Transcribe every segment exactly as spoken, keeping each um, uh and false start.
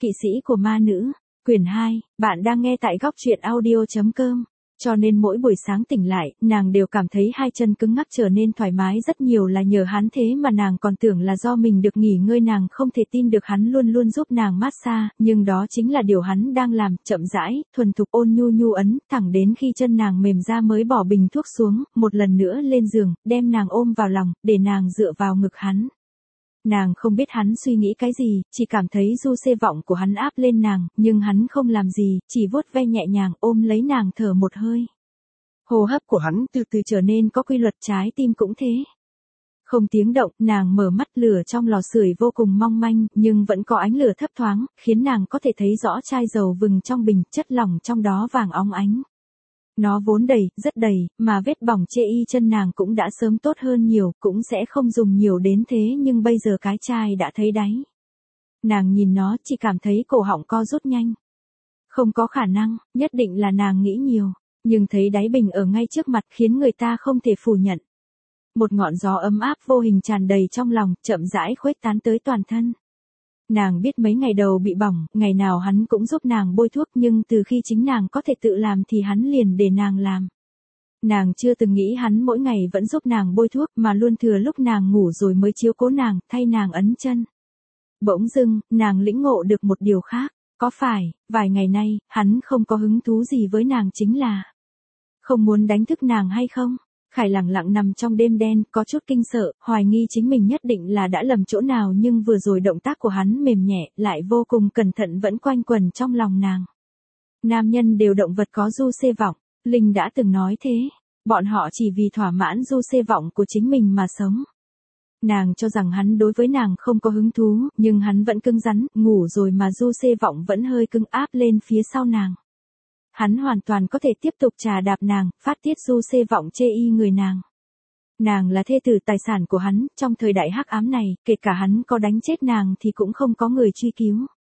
Kỵ sĩ của ma nữ, quyển hai, bạn đang nghe tại góc truyện audio chấm com. Cho nên mỗi buổi sáng tỉnh lại, nàng đều cảm thấy hai chân cứng ngắc trở nên thoải mái rất nhiều là nhờ hắn, thế mà nàng còn tưởng là do mình được nghỉ ngơi. Nàng không thể tin được hắn luôn luôn giúp nàng massage, nhưng đó chính là điều hắn đang làm, chậm rãi, thuần thục ôn nhu nhu ấn, thẳng đến khi chân nàng mềm ra mới bỏ bình thuốc xuống, một lần nữa lên giường, đem nàng ôm vào lòng, để nàng dựa vào ngực hắn. Nàng không biết hắn suy nghĩ cái gì, chỉ cảm thấy du xê vọng của hắn áp lên nàng, nhưng hắn không làm gì, chỉ vuốt ve nhẹ nhàng ôm lấy nàng thở một hơi. Hô hấp của hắn từ từ trở nên có quy luật, trái tim cũng thế. Không tiếng động, nàng mở mắt, lửa trong lò sưởi vô cùng mong manh, nhưng vẫn có ánh lửa thấp thoáng, khiến nàng có thể thấy rõ chai dầu vừng trong bình, chất lỏng trong đó vàng óng ánh. Nó vốn đầy, rất đầy, mà vết bỏng chê y chân nàng cũng đã sớm tốt hơn nhiều, cũng sẽ không dùng nhiều đến thế, nhưng bây giờ cái chai đã thấy đáy. Nàng nhìn nó, chỉ cảm thấy cổ họng co rút nhanh. Không có khả năng, nhất định là nàng nghĩ nhiều, nhưng thấy đáy bình ở ngay trước mặt khiến người ta không thể phủ nhận. Một ngọn gió ấm áp vô hình tràn đầy trong lòng, chậm rãi khuếch tán tới toàn thân. Nàng biết mấy ngày đầu bị bỏng, ngày nào hắn cũng giúp nàng bôi thuốc, nhưng từ khi chính nàng có thể tự làm thì hắn liền để nàng làm. Nàng chưa từng nghĩ hắn mỗi ngày vẫn giúp nàng bôi thuốc, mà luôn thừa lúc nàng ngủ rồi mới chiếu cố nàng, thay nàng ấn chân. Bỗng dưng, nàng lĩnh ngộ được một điều khác, có phải, vài ngày nay, hắn không có hứng thú gì với nàng chính là không muốn đánh thức nàng hay không? Khải lặng lặng nằm trong đêm đen, có chút kinh sợ, hoài nghi chính mình nhất định là đã lầm chỗ nào, nhưng vừa rồi động tác của hắn mềm nhẹ, lại vô cùng cẩn thận vẫn quanh quẩn trong lòng nàng. Nam nhân đều động vật có du xê vọng, Linh đã từng nói thế, bọn họ chỉ vì thỏa mãn du xê vọng của chính mình mà sống. Nàng cho rằng hắn đối với nàng không có hứng thú, nhưng hắn vẫn cứng rắn, ngủ rồi mà du xê vọng vẫn hơi cứng áp lên phía sau nàng. Hắn hoàn toàn có thể tiếp tục trà đạp nàng, phát tiết du xê vọng chê y người nàng. Nàng là thê tử tài sản của hắn, trong thời đại hắc ám này, kể cả hắn có đánh chết nàng thì cũng không có người truy cứu.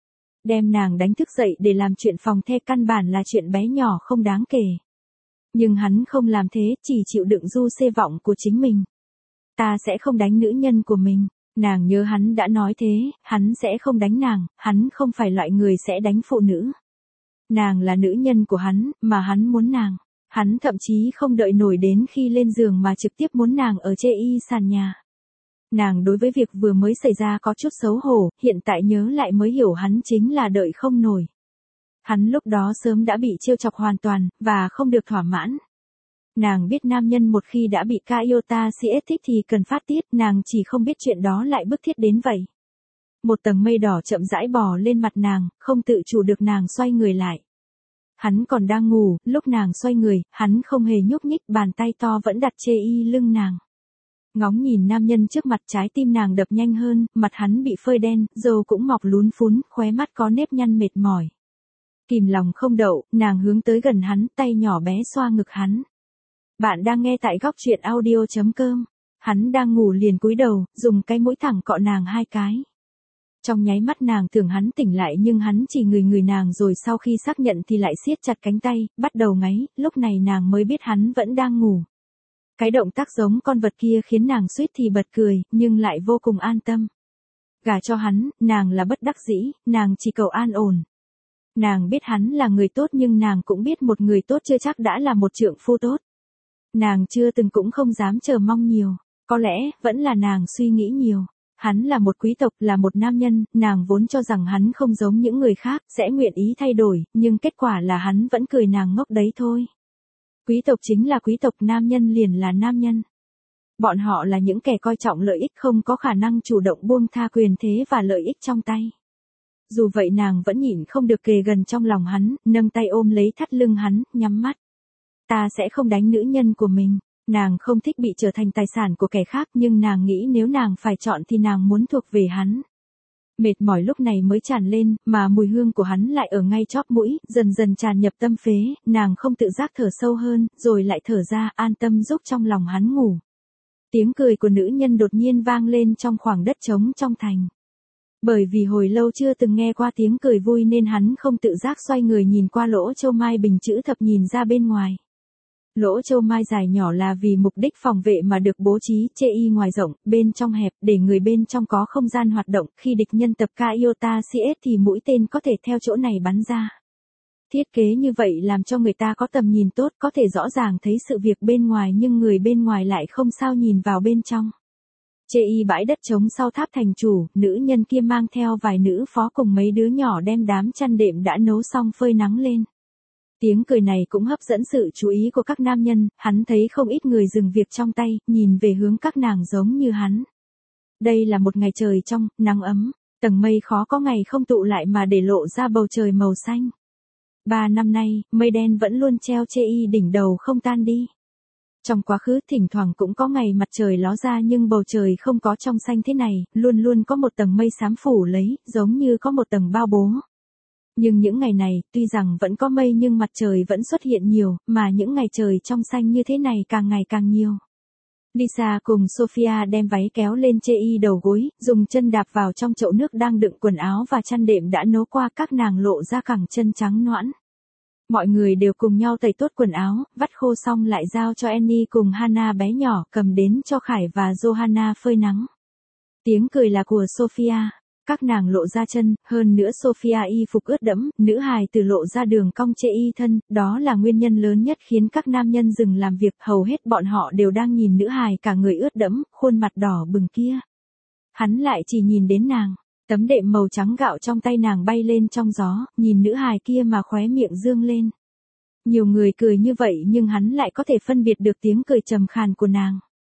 Đem nàng đánh thức dậy để làm chuyện phòng the căn bản là chuyện bé nhỏ không đáng kể. Nhưng hắn không làm thế, chỉ chịu đựng du xê vọng của chính mình. Ta sẽ không đánh nữ nhân của mình. Nàng nhớ hắn đã nói thế, hắn sẽ không đánh nàng, hắn không phải loại người sẽ đánh phụ nữ. Nàng là nữ nhân của hắn, mà hắn muốn nàng. Hắn thậm chí không đợi nổi đến khi lên giường mà trực tiếp muốn nàng ở chê y sàn nhà. Nàng đối với việc vừa mới xảy ra có chút xấu hổ, hiện tại nhớ lại mới hiểu hắn chính là đợi không nổi. Hắn lúc đó sớm đã bị trêu chọc hoàn toàn, và không được thỏa mãn. Nàng biết nam nhân một khi đã bị Kaiota xê ét thích thì cần phát tiết, nàng chỉ không biết chuyện đó lại bức thiết đến vậy. Một tầng mây đỏ chậm rãi bò lên mặt nàng, không tự chủ được nàng xoay người lại. Hắn còn đang ngủ, lúc nàng xoay người, hắn không hề nhúc nhích, bàn tay to vẫn đặt chê y lưng nàng. Ngóng nhìn nam nhân trước mặt, trái tim nàng đập nhanh hơn, mặt hắn bị phơi đen, râu cũng mọc lún phún, khóe mắt có nếp nhăn mệt mỏi. Kìm lòng không đậu, nàng hướng tới gần hắn, tay nhỏ bé xoa ngực hắn. Bạn đang nghe tại góc truyện audio chấm com. Hắn đang ngủ liền cúi đầu, dùng cái mũi thẳng cọ nàng hai cái. Trong nháy mắt nàng tưởng hắn tỉnh lại, nhưng hắn chỉ ngửi người nàng rồi sau khi xác nhận thì lại siết chặt cánh tay, bắt đầu ngáy, lúc này nàng mới biết hắn vẫn đang ngủ. Cái động tác giống con vật kia khiến nàng suýt thì bật cười, nhưng lại vô cùng an tâm. Gả cho hắn, nàng là bất đắc dĩ, nàng chỉ cầu an ổn. Nàng biết hắn là người tốt, nhưng nàng cũng biết một người tốt chưa chắc đã là một trượng phu tốt. Nàng chưa từng cũng không dám chờ mong nhiều, có lẽ, vẫn là nàng suy nghĩ nhiều. Hắn là một quý tộc, là một nam nhân, nàng vốn cho rằng hắn không giống những người khác, sẽ nguyện ý thay đổi, nhưng kết quả là hắn vẫn cười nàng ngốc đấy thôi. Quý tộc chính là quý tộc, nam nhân liền là nam nhân. Bọn họ là những kẻ coi trọng lợi ích, không có khả năng chủ động buông tha quyền thế và lợi ích trong tay. Dù vậy nàng vẫn nhịn không được kề gần trong lòng hắn, nâng tay ôm lấy thắt lưng hắn, nhắm mắt. Ta sẽ không đánh nữ nhân của mình. Nàng không thích bị trở thành tài sản của kẻ khác, nhưng nàng nghĩ nếu nàng phải chọn thì nàng muốn thuộc về hắn. Mệt mỏi lúc này mới tràn lên, mà mùi hương của hắn lại ở ngay chóp mũi, dần dần tràn nhập tâm phế, nàng không tự giác thở sâu hơn, rồi lại thở ra, an tâm giúp trong lòng hắn ngủ. Tiếng cười của nữ nhân đột nhiên vang lên trong khoảng đất trống trong thành. Bởi vì hồi lâu chưa từng nghe qua tiếng cười vui nên hắn không tự giác xoay người nhìn qua lỗ châu mai bình chữ thập nhìn ra bên ngoài. Lỗ châu mai dài nhỏ là vì mục đích phòng vệ mà được bố trí chê y ngoài rộng, bên trong hẹp để người bên trong có không gian hoạt động, khi địch nhân tập ca iota xê ét thì mũi tên có thể theo chỗ này bắn ra. Thiết kế như vậy làm cho người ta có tầm nhìn tốt, có thể rõ ràng thấy sự việc bên ngoài nhưng người bên ngoài lại không sao nhìn vào bên trong. Chê y bãi đất trống sau tháp thành chủ, nữ nhân kia mang theo vài nữ phó cùng mấy đứa nhỏ đem đám chăn đệm đã nấu xong phơi nắng lên. Tiếng cười này cũng hấp dẫn sự chú ý của các nam nhân, hắn thấy không ít người dừng việc trong tay, nhìn về hướng các nàng giống như hắn. Đây là một ngày trời trong, nắng ấm, tầng mây khó có ngày không tụ lại mà để lộ ra bầu trời màu xanh. Ba năm nay, mây đen vẫn luôn treo chê y đỉnh đầu không tan đi. Trong quá khứ thỉnh thoảng cũng có ngày mặt trời ló ra nhưng bầu trời không có trong xanh thế này, luôn luôn có một tầng mây xám phủ lấy, giống như có một tầng bao bố. Nhưng những ngày này, tuy rằng vẫn có mây nhưng mặt trời vẫn xuất hiện nhiều, mà những ngày trời trong xanh như thế này càng ngày càng nhiều. Lisa cùng Sophia đem váy kéo lên chê y đầu gối, dùng chân đạp vào trong chậu nước đang đựng quần áo và chăn đệm đã nấu qua, các nàng lộ ra cẳng chân trắng nõn. Mọi người đều cùng nhau tẩy tốt quần áo, vắt khô xong lại giao cho Annie cùng Hannah bé nhỏ cầm đến cho Khải và Johanna phơi nắng. Tiếng cười là của Sophia. Các nàng lộ ra chân, hơn nữa Sophia y phục ướt đẫm, nữ hài từ lộ ra đường cong chê y thân, đó là nguyên nhân lớn nhất khiến các nam nhân dừng làm việc, hầu hết bọn họ đều đang nhìn nữ hài cả người ướt đẫm, khuôn mặt đỏ bừng kia. Hắn lại chỉ nhìn đến nàng, tấm đệm màu trắng gạo trong tay nàng bay lên trong gió, nhìn nữ hài kia mà khóe miệng dương lên. Nhiều người cười như vậy nhưng hắn lại có thể phân biệt được tiếng cười trầm khàn của nàng.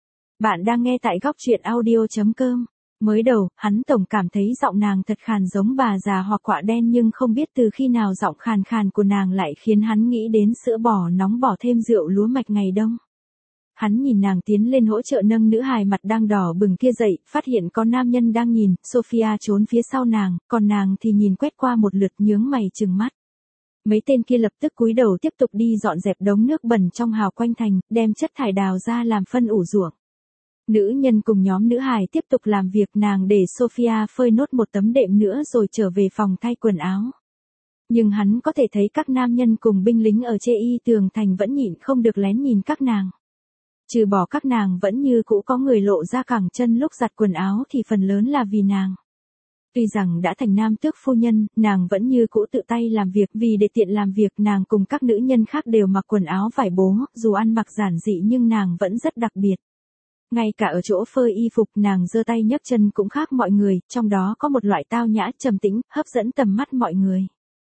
Bạn đang nghe tại góc truyện audio chấm com. Mới đầu, hắn tổng cảm thấy giọng nàng thật khàn giống bà già hoặc quạ đen nhưng không biết từ khi nào giọng khàn khàn của nàng lại khiến hắn nghĩ đến sữa bò nóng bỏ thêm rượu lúa mạch ngày đông. Hắn nhìn nàng tiến lên hỗ trợ nâng nữ hài mặt đang đỏ bừng kia dậy, phát hiện có nam nhân đang nhìn, Sophia trốn phía sau nàng, còn nàng thì nhìn quét qua một lượt nhướng mày trừng mắt. Mấy tên kia lập tức cúi đầu tiếp tục đi dọn dẹp đống nước bẩn trong hào quanh thành, đem chất thải đào ra làm phân ủ ruộng. Nữ nhân cùng nhóm nữ hài tiếp tục làm việc, nàng để Sophia phơi nốt một tấm đệm nữa rồi trở về phòng thay quần áo. Nhưng hắn có thể thấy các nam nhân cùng binh lính ở chê y tường thành vẫn nhịn không được lén nhìn các nàng. Trừ bỏ các nàng vẫn như cũ có người lộ ra cẳng chân lúc giặt quần áo thì phần lớn là vì nàng. Tuy rằng đã thành nam tước phu nhân, nàng vẫn như cũ tự tay làm việc, vì để tiện làm việc nàng cùng các nữ nhân khác đều mặc quần áo vải bố, dù ăn mặc giản dị nhưng nàng vẫn rất đặc biệt. Ngay cả ở chỗ phơi y phục nàng giơ tay nhấc chân cũng khác mọi người, trong đó có một loại tao nhã trầm tĩnh, hấp dẫn tầm mắt mọi người.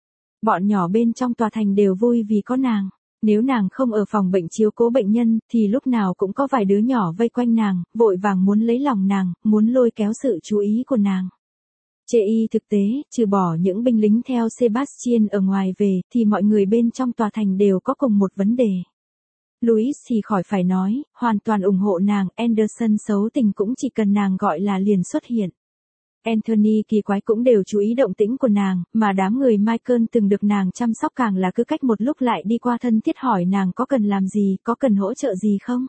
Bọn nhỏ bên trong tòa thành đều vui vì có nàng. Nếu nàng không ở phòng bệnh chiếu cố bệnh nhân, thì lúc nào cũng có vài đứa nhỏ vây quanh nàng, vội vàng muốn lấy lòng nàng, muốn lôi kéo sự chú ý của nàng. Chê y thực tế, trừ bỏ những binh lính theo Sebastian ở ngoài về, thì mọi người bên trong tòa thành đều có cùng một vấn đề. Louis thì khỏi phải nói, hoàn toàn ủng hộ nàng, Anderson xấu tình cũng chỉ cần nàng gọi là liền xuất hiện. Anthony kỳ quái cũng đều chú ý động tĩnh của nàng, mà đám người Michael từng được nàng chăm sóc càng là cứ cách một lúc lại đi qua thân thiết hỏi nàng có cần làm gì, có cần hỗ trợ gì không.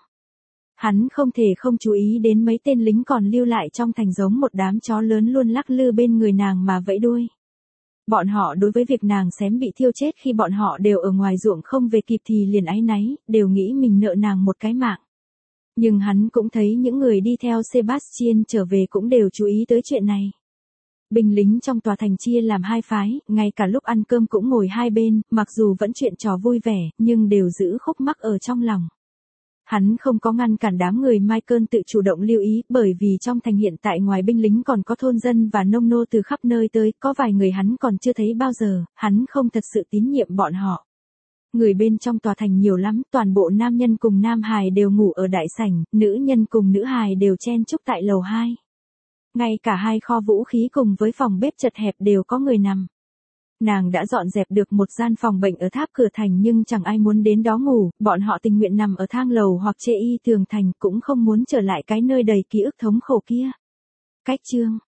Hắn không thể không chú ý đến mấy tên lính còn lưu lại trong thành giống một đám chó lớn luôn lắc lư bên người nàng mà vẫy đuôi. Bọn họ đối với việc nàng xém bị thiêu chết khi bọn họ đều ở ngoài ruộng không về kịp thì liền áy náy, đều nghĩ mình nợ nàng một cái mạng. Nhưng hắn cũng thấy những người đi theo Sebastian trở về cũng đều chú ý tới chuyện này. Binh lính trong tòa thành chia làm hai phái, ngay cả lúc ăn cơm cũng ngồi hai bên, mặc dù vẫn chuyện trò vui vẻ, nhưng đều giữ khúc mắc ở trong lòng. Hắn không có ngăn cản đám người Michael tự chủ động lưu ý, bởi vì trong thành hiện tại ngoài binh lính còn có thôn dân và nông nô từ khắp nơi tới, có vài người hắn còn chưa thấy bao giờ, hắn không thật sự tín nhiệm bọn họ. Người bên trong tòa thành nhiều lắm, toàn bộ nam nhân cùng nam hài đều ngủ ở đại sảnh, nữ nhân cùng nữ hài đều chen chúc tại lầu hai. Ngay cả hai kho vũ khí cùng với phòng bếp chật hẹp đều có người nằm. Nàng đã dọn dẹp được một gian phòng bệnh ở tháp cửa thành nhưng chẳng ai muốn đến đó ngủ, bọn họ tình nguyện nằm ở thang lầu hoặc chê y tường thành cũng không muốn trở lại cái nơi đầy ký ức thống khổ kia. Cách chương